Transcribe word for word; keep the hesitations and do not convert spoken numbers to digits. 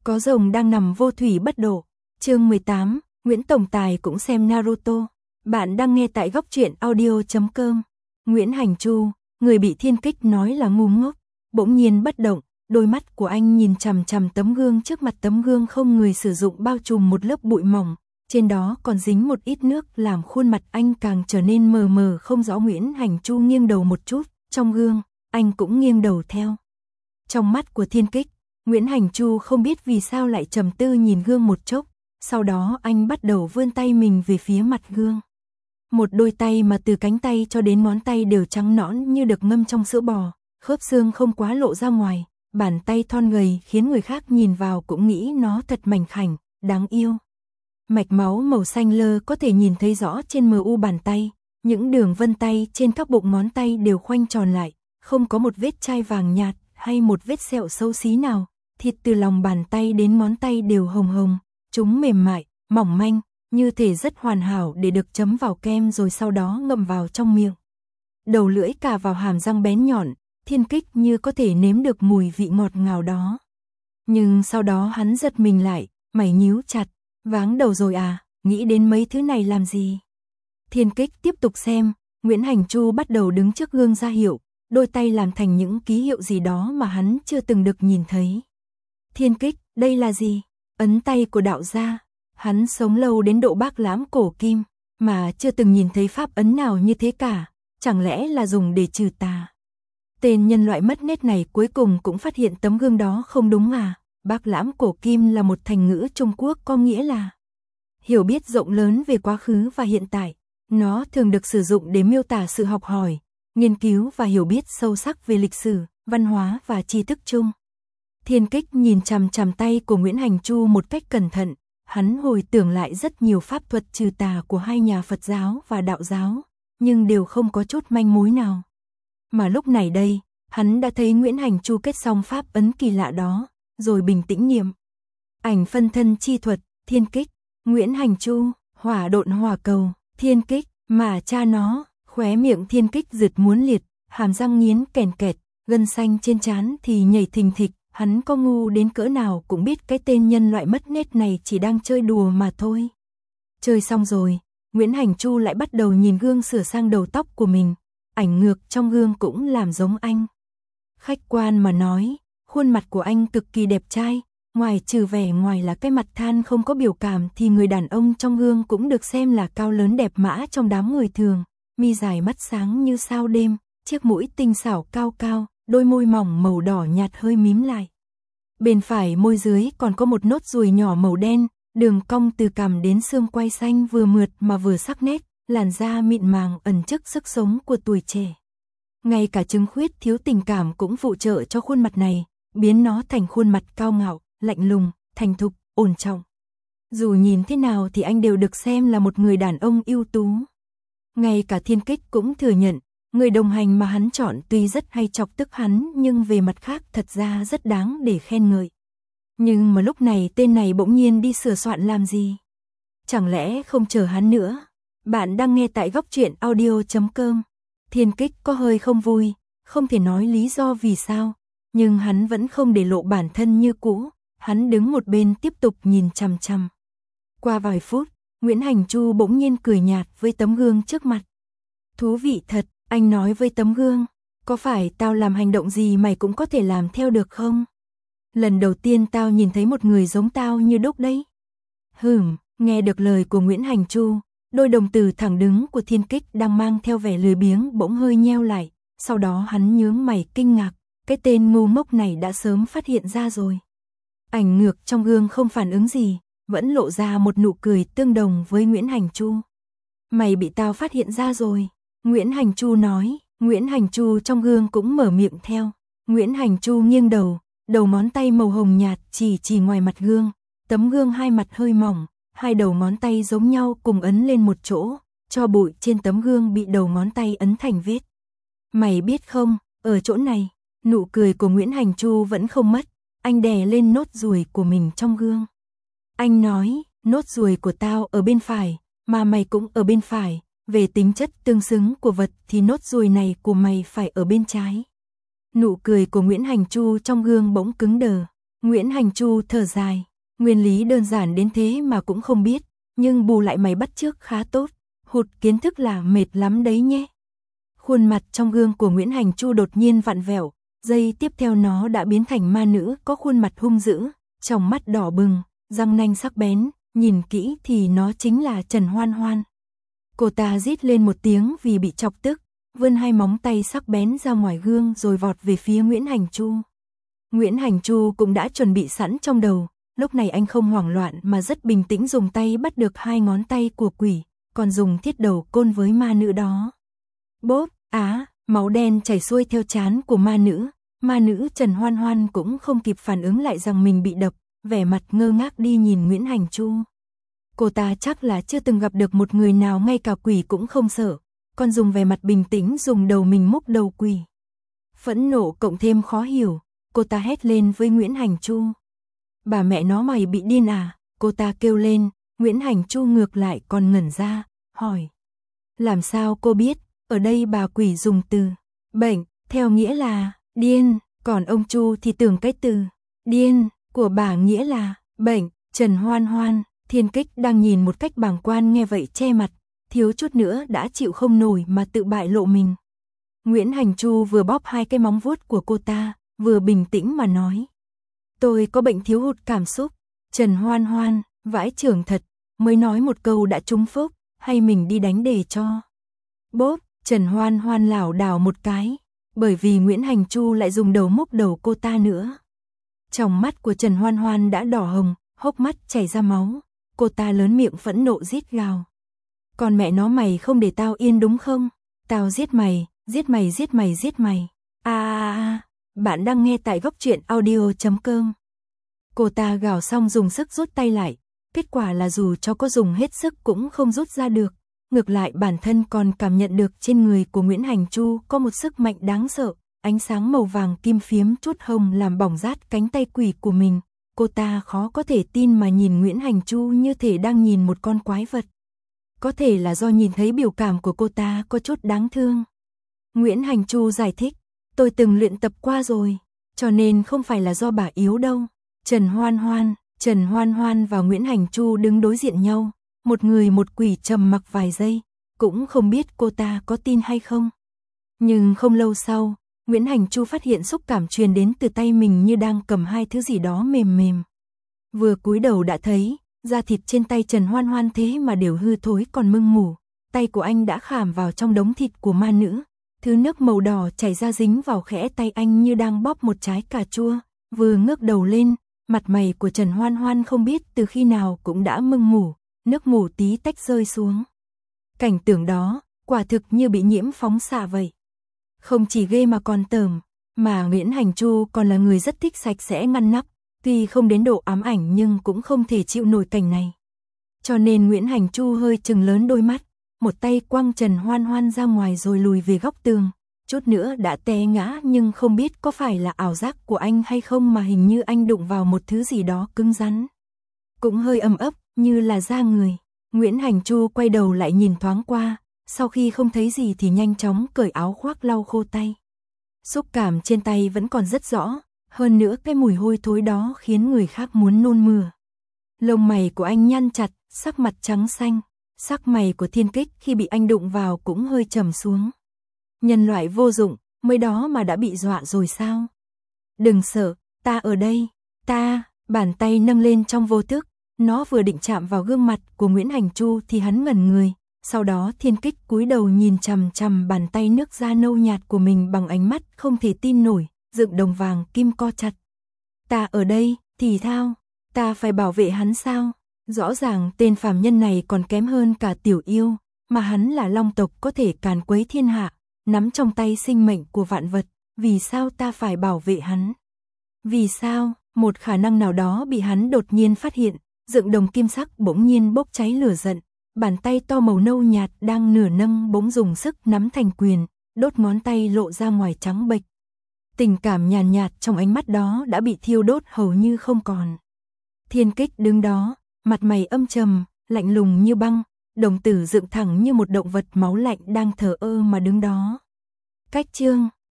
Có rồng đang nằm vô thủy bất độ. Chương mười tám, Nguyễn Tổng Tài cũng xem Naruto. Bạn đang nghe tại góc truyện audio chấm com. Nguyễn Hành Chu, người bị thiên kích nói là ngu ngốc, bỗng nhiên bất động, đôi mắt của anh nhìn chằm chằm tấm gương trước mặt. Tấm gương không người sử dụng bao trùm một lớp bụi mỏng, trên đó còn dính một ít nước làm khuôn mặt anh càng trở nên mờ mờ không rõ. Nguyễn Hành Chu nghiêng đầu một chút, trong gương, anh cũng nghiêng đầu theo. Trong mắt của thiên kích, Nguyễn Hành Chu không biết vì sao lại trầm tư nhìn gương một chốc, sau đó anh bắt đầu vươn tay mình về phía mặt gương. Một đôi tay mà từ cánh tay cho đến ngón tay đều trắng nõn như được ngâm trong sữa bò, khớp xương không quá lộ ra ngoài, bàn tay thon gầy khiến người khác nhìn vào cũng nghĩ nó thật mảnh khảnh, đáng yêu. Mạch máu màu xanh lơ có thể nhìn thấy rõ trên mờ u bàn tay, những đường vân tay trên các bụng ngón tay đều khoanh tròn lại, không có một vết chai vàng nhạt hay một vết sẹo xấu xí nào. Thịt từ lòng bàn tay đến ngón tay đều hồng hồng, chúng mềm mại, mỏng manh, như thể rất hoàn hảo để được chấm vào kem rồi sau đó ngậm vào trong miệng. Đầu lưỡi cà vào hàm răng bén nhọn, thiên kích như có thể nếm được mùi vị ngọt ngào đó. Nhưng sau đó hắn giật mình lại, mày nhíu chặt, váng đầu rồi à, nghĩ đến mấy thứ này làm gì? Thiên kích tiếp tục xem, Nguyễn Hành Chu bắt đầu đứng trước gương ra hiệu, đôi tay làm thành những ký hiệu gì đó mà hắn chưa từng được nhìn thấy. Thiên kích, đây là gì? Ấn tay của đạo gia. Hắn sống lâu đến độ bác lãm cổ kim, mà chưa từng nhìn thấy pháp ấn nào như thế cả, chẳng lẽ là dùng để trừ tà? Tên nhân loại mất nết này cuối cùng cũng phát hiện tấm gương đó không đúng à? Bác lãm cổ kim là một thành ngữ Trung Quốc có nghĩa là hiểu biết rộng lớn về quá khứ và hiện tại. Nó thường được sử dụng để miêu tả sự học hỏi, nghiên cứu và hiểu biết sâu sắc về lịch sử, văn hóa và tri thức chung. Thiên kích nhìn chằm chằm tay của Nguyễn Hành Chu một cách cẩn thận, hắn hồi tưởng lại rất nhiều pháp thuật trừ tà của hai nhà Phật giáo và đạo giáo, nhưng đều không có chút manh mối nào. Mà lúc này đây, hắn đã thấy Nguyễn Hành Chu kết xong pháp ấn kỳ lạ đó, rồi bình tĩnh niệm. Ảnh phân thân chi thuật, thiên kích, Nguyễn Hành Chu, hỏa độn hỏa cầu, thiên kích, mà cha nó, khóe miệng thiên kích rực muốn liệt, hàm răng nghiến kèn kẹt, gân xanh trên trán thì nhảy thình thịch. Hắn có ngu đến cỡ nào cũng biết cái tên nhân loại mất nết này chỉ đang chơi đùa mà thôi. Chơi xong rồi, Nguyễn Hành Chu lại bắt đầu nhìn gương sửa sang đầu tóc của mình, ảnh ngược trong gương cũng làm giống anh. Khách quan mà nói, khuôn mặt của anh cực kỳ đẹp trai, ngoài trừ vẻ ngoài là cái mặt than không có biểu cảm thì người đàn ông trong gương cũng được xem là cao lớn đẹp mã trong đám người thường, mi dài mắt sáng như sao đêm, chiếc mũi tinh xảo cao cao. Đôi môi mỏng màu đỏ nhạt hơi mím lại. Bên phải môi dưới còn có một nốt ruồi nhỏ màu đen, đường cong từ cằm đến xương quai xanh vừa mượt mà vừa sắc nét, làn da mịn màng ẩn chứa sức sống của tuổi trẻ. Ngay cả trứng khuyết thiếu tình cảm cũng phụ trợ cho khuôn mặt này, biến nó thành khuôn mặt cao ngạo, lạnh lùng, thành thục, ổn trọng. Dù nhìn thế nào thì anh đều được xem là một người đàn ông ưu tú. Ngay cả thiên kích cũng thừa nhận, người đồng hành mà hắn chọn tuy rất hay chọc tức hắn nhưng về mặt khác thật ra rất đáng để khen ngợi. Nhưng mà lúc này tên này bỗng nhiên đi sửa soạn làm gì? Chẳng lẽ không chờ hắn nữa? Bạn đang nghe tại góc truyện audio chấm com. Thiên kích có hơi không vui, không thể nói lý do vì sao, nhưng hắn vẫn không để lộ bản thân như cũ, hắn đứng một bên tiếp tục nhìn chằm chằm. Qua vài phút, Nguyễn Hành Chu bỗng nhiên cười nhạt với tấm gương trước mặt. Thú vị thật. Anh nói với tấm gương, có phải tao làm hành động gì mày cũng có thể làm theo được không? Lần đầu tiên tao nhìn thấy một người giống tao như đúc đấy. Hừm, nghe được lời của Nguyễn Hành Chu, đôi đồng tử thẳng đứng của thiên kích đang mang theo vẻ lười biếng bỗng hơi nheo lại, sau đó hắn nhướng mày kinh ngạc, cái tên ngu ngốc này đã sớm phát hiện ra rồi. Ảnh ngược trong gương không phản ứng gì, vẫn lộ ra một nụ cười tương đồng với Nguyễn Hành Chu. Mày bị tao phát hiện ra rồi. Nguyễn Hành Chu nói, Nguyễn Hành Chu trong gương cũng mở miệng theo. Nguyễn Hành Chu nghiêng đầu, đầu ngón tay màu hồng nhạt chỉ chỉ ngoài mặt gương, tấm gương hai mặt hơi mỏng, hai đầu ngón tay giống nhau cùng ấn lên một chỗ, cho bụi trên tấm gương bị đầu ngón tay ấn thành vết. Mày biết không, ở chỗ này, nụ cười của Nguyễn Hành Chu vẫn không mất, anh đè lên nốt ruồi của mình trong gương. Anh nói, nốt ruồi của tao ở bên phải, mà mày cũng ở bên phải. Về tính chất tương xứng của vật thì nốt ruồi này của mày phải ở bên trái. Nụ cười của Nguyễn Hành Chu trong gương bỗng cứng đờ. Nguyễn Hành Chu thở dài, nguyên lý đơn giản đến thế mà cũng không biết, nhưng bù lại mày bắt chước khá tốt, hụt kiến thức là mệt lắm đấy nhé. Khuôn mặt trong gương của Nguyễn Hành Chu đột nhiên vặn vẹo, giây tiếp theo nó đã biến thành ma nữ có khuôn mặt hung dữ, tròng mắt đỏ bừng, răng nanh sắc bén, nhìn kỹ thì nó chính là Trần Hoan Hoan. Cô ta rít lên một tiếng vì bị chọc tức, vươn hai móng tay sắc bén ra ngoài gương rồi vọt về phía Nguyễn Hành Chu. Nguyễn Hành Chu cũng đã chuẩn bị sẵn trong đầu, lúc này anh không hoảng loạn mà rất bình tĩnh dùng tay bắt được hai ngón tay của quỷ, còn dùng thiết đầu côn với ma nữ đó. Bốp, á, máu đen chảy xuôi theo trán của ma nữ, ma nữ Trần Hoan Hoan cũng không kịp phản ứng lại rằng mình bị đập, vẻ mặt ngơ ngác đi nhìn Nguyễn Hành Chu. Cô ta chắc là chưa từng gặp được một người nào ngay cả quỷ cũng không sợ, còn dùng vẻ mặt bình tĩnh dùng đầu mình múc đầu quỷ. Phẫn nộ cộng thêm khó hiểu, cô ta hét lên với Nguyễn Hành Chu. Bà mẹ nó mày bị điên à, cô ta kêu lên, Nguyễn Hành Chu ngược lại còn ngẩn ra, hỏi. Làm sao cô biết, ở đây bà quỷ dùng từ bệnh, theo nghĩa là điên, còn ông Chu thì tưởng cái từ điên của bà nghĩa là bệnh. Trần Hoan Hoan, Thiên Kích đang nhìn một cách bàng quan nghe vậy che mặt, thiếu chút nữa đã chịu không nổi mà tự bại lộ mình. Nguyễn Hành Chu vừa bóp hai cái móng vuốt của cô ta, vừa bình tĩnh mà nói. Tôi có bệnh thiếu hụt cảm xúc. Trần Hoan Hoan, vãi chưởng thật, mới nói một câu đã trúng phúc, hay mình đi đánh đề cho. Bốp, Trần Hoan Hoan lảo đảo một cái, bởi vì Nguyễn Hành Chu lại dùng đầu múc đầu cô ta nữa. Trong mắt của Trần Hoan Hoan đã đỏ hồng, hốc mắt chảy ra máu, cô ta lớn miệng phẫn nộ rít gào. Còn mẹ nó mày không để tao yên đúng không? Tao giết mày, giết mày giết mày giết mày. À à à, bạn đang nghe tại góc truyện audio chấm com. Cô ta gào xong dùng sức rút tay lại, kết quả là dù cho có dùng hết sức cũng không rút ra được. Ngược lại bản thân còn cảm nhận được trên người của Nguyễn Hành Chu có một sức mạnh đáng sợ, ánh sáng màu vàng kim phiếm chút hồng làm bỏng rát cánh tay quỷ của mình. Cô ta khó có thể tin mà nhìn Nguyễn Hành Chu như thể đang nhìn một con quái vật. Có thể là do nhìn thấy biểu cảm của cô ta có chút đáng thương. Nguyễn Hành Chu giải thích, tôi từng luyện tập qua rồi, cho nên không phải là do bà yếu đâu. Trần Hoan Hoan, Trần Hoan Hoan và Nguyễn Hành Chu đứng đối diện nhau, một người một quỷ trầm mặc vài giây, cũng không biết cô ta có tin hay không. Nhưng không lâu sau, Nguyễn Hành Chu phát hiện xúc cảm truyền đến từ tay mình như đang cầm hai thứ gì đó mềm mềm. Vừa cúi đầu đã thấy, da thịt trên tay Trần Hoan Hoan thế mà đều hư thối còn mưng mủ, tay của anh đã khảm vào trong đống thịt của ma nữ, thứ nước màu đỏ chảy ra dính vào khẽ tay anh như đang bóp một trái cà chua. Vừa ngước đầu lên, mặt mày của Trần Hoan Hoan không biết từ khi nào cũng đã mưng mủ, nước mủ tí tách rơi xuống. Cảnh tượng đó, quả thực như bị nhiễm phóng xạ vậy. Không chỉ ghê mà còn tởm, mà Nguyễn Hành Chu còn là người rất thích sạch sẽ ngăn nắp, tuy không đến độ ám ảnh nhưng cũng không thể chịu nổi cảnh này. Cho nên Nguyễn Hành Chu hơi trừng lớn đôi mắt, một tay quăng Trần Hoan Hoan ra ngoài rồi lùi về góc tường, chút nữa đã té ngã nhưng không biết có phải là ảo giác của anh hay không mà hình như anh đụng vào một thứ gì đó cứng rắn. Cũng hơi ấm ấp, như là da người. Nguyễn Hành Chu quay đầu lại nhìn thoáng qua, sau khi không thấy gì thì nhanh chóng cởi áo khoác lau khô tay. Xúc cảm trên tay vẫn còn rất rõ, hơn nữa cái mùi hôi thối đó khiến người khác muốn nôn mửa. Lông mày của anh nhăn chặt, sắc mặt trắng xanh, sắc mày của Thiên Kích khi bị anh đụng vào cũng hơi trầm xuống. Nhân loại vô dụng, mới đó mà đã bị dọa rồi sao? Đừng sợ, ta ở đây, ta, bàn tay nâng lên trong vô thức, nó vừa định chạm vào gương mặt của Nguyễn Hành Chu thì hắn ngẩn người, sau đó Thiên Kích cúi đầu nhìn chằm chằm bàn tay nước da nâu nhạt của mình bằng ánh mắt không thể tin nổi, dựng đồng vàng kim co chặt. Ta ở đây, thì thao, ta phải bảo vệ hắn sao? Rõ ràng tên phàm nhân này còn kém hơn cả tiểu yêu, mà hắn là long tộc có thể càn quấy thiên hạ, nắm trong tay sinh mệnh của vạn vật, vì sao ta phải bảo vệ hắn? Vì sao, một khả năng nào đó bị hắn đột nhiên phát hiện, dựng đồng kim sắc bỗng nhiên bốc cháy lửa giận, bàn tay to màu nâu nhạt đang nửa nâng bỗng dùng sức nắm thành quyền, đốt ngón tay lộ ra ngoài trắng bệch. Tình cảm nhàn nhạt, nhạt trong ánh mắt đó đã bị thiêu đốt hầu như không còn. Thiên Kích đứng đó, mặt mày âm trầm, lạnh lùng như băng, đồng tử dựng thẳng như một động vật máu lạnh đang thờ ơ mà đứng đó. Cách chương